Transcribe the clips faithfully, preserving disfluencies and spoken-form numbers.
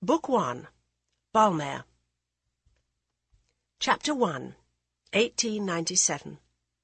Book one, Balmair. Chapter one, eighteen ninety-seven.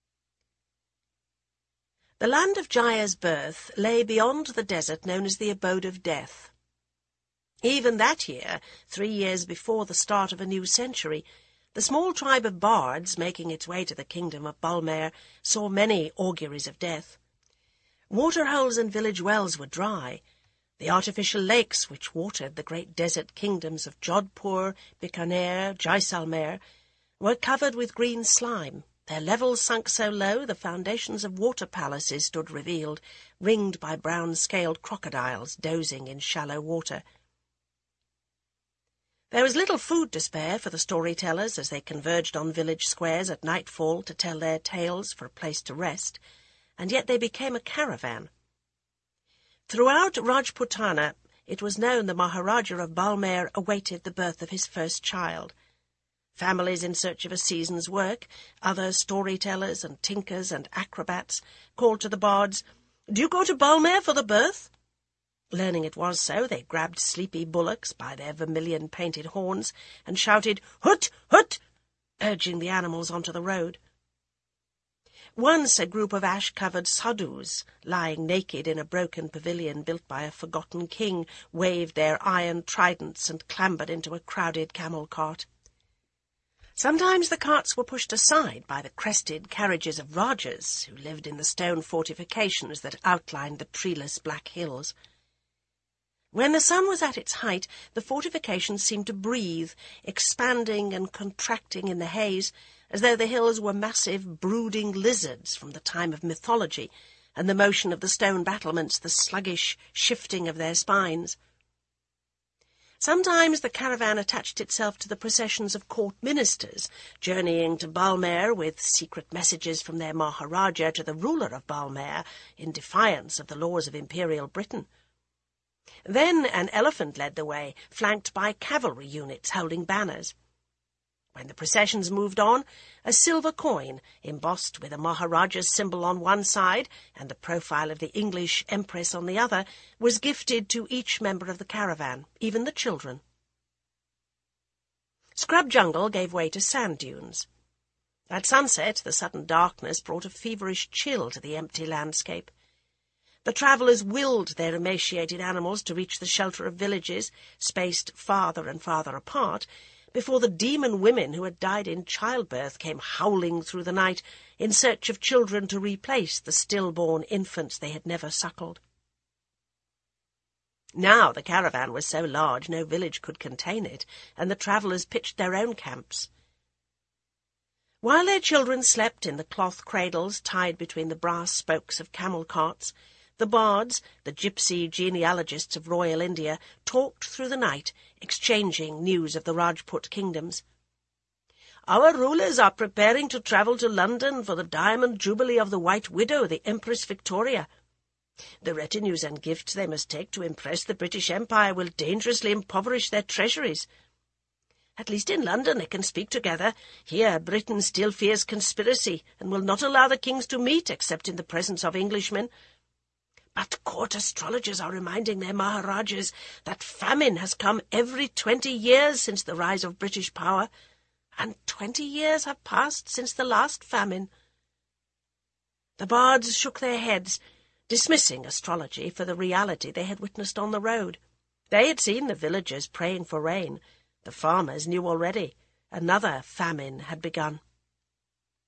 The land of Jaya's birth lay beyond the desert known as the Abode of Death. Even that year, three years before the start of a new century, the small tribe of bards making its way to the kingdom of Balmair saw many auguries of death. Waterholes and village wells were dry. The artificial lakes which watered the great desert kingdoms of Jodhpur, Bikaner, Jaisalmer were covered with green slime. Their levels sunk so low the foundations of water palaces stood revealed, ringed by brown-scaled crocodiles dozing in shallow water. There was little food to spare for the storytellers as they converged on village squares at nightfall to tell their tales for a place to rest, and yet they became a caravan. Throughout Rajputana it was known the Maharaja of Balmair awaited the birth of his first child. Families in search of a season's work, other storytellers and tinkers and acrobats, called to the bards, "Do you go to Balmair for the birth?" Learning it was so, they grabbed sleepy bullocks by their vermilion-painted horns and shouted, "Hut! Hut!" urging the animals onto the road. Once a group of ash-covered sadhus, lying naked in a broken pavilion built by a forgotten king, waved their iron tridents and clambered into a crowded camel cart. Sometimes the carts were pushed aside by the crested carriages of Rajas, who lived in the stone fortifications that outlined the treeless black hills. When the sun was at its height, the fortifications seemed to breathe, expanding and contracting in the haze, as though the hills were massive, brooding lizards from the time of mythology, and the motion of the stone battlements the sluggish shifting of their spines. Sometimes the caravan attached itself to the processions of court ministers, journeying to Balmair with secret messages from their Maharaja to the ruler of Balmair, in defiance of the laws of Imperial Britain. Then an elephant led the way, flanked by cavalry units holding banners. When the processions moved on, a silver coin, embossed with a Maharaja's symbol on one side and the profile of the English Empress on the other, was gifted to each member of the caravan, even the children. Scrub jungle gave way to sand dunes. At sunset, the sudden darkness brought a feverish chill to the empty landscape. The travellers willed their emaciated animals to reach the shelter of villages, spaced farther and farther apart, before the demon women who had died in childbirth came howling through the night in search of children to replace the stillborn infants they had never suckled. Now the caravan was so large no village could contain it, and the travellers pitched their own camps. While their children slept in the cloth cradles tied between the brass spokes of camel carts, the bards, the gypsy genealogists of royal India, talked through the night, exchanging news of the Rajput kingdoms. "Our rulers are preparing to travel to London for the diamond jubilee of the White Widow, the Empress Victoria. The retinues and gifts they must take to impress the British Empire will dangerously impoverish their treasuries. At least in London they can speak together. Here Britain still fears conspiracy and will not allow the kings to meet except in the presence of Englishmen. But court astrologers are reminding their Maharajas that famine has come every twenty years since the rise of British power, and twenty years have passed since the last famine." The bards shook their heads, dismissing astrology for the reality they had witnessed on the road. They had seen the villagers praying for rain. The farmers knew already. Another famine had begun.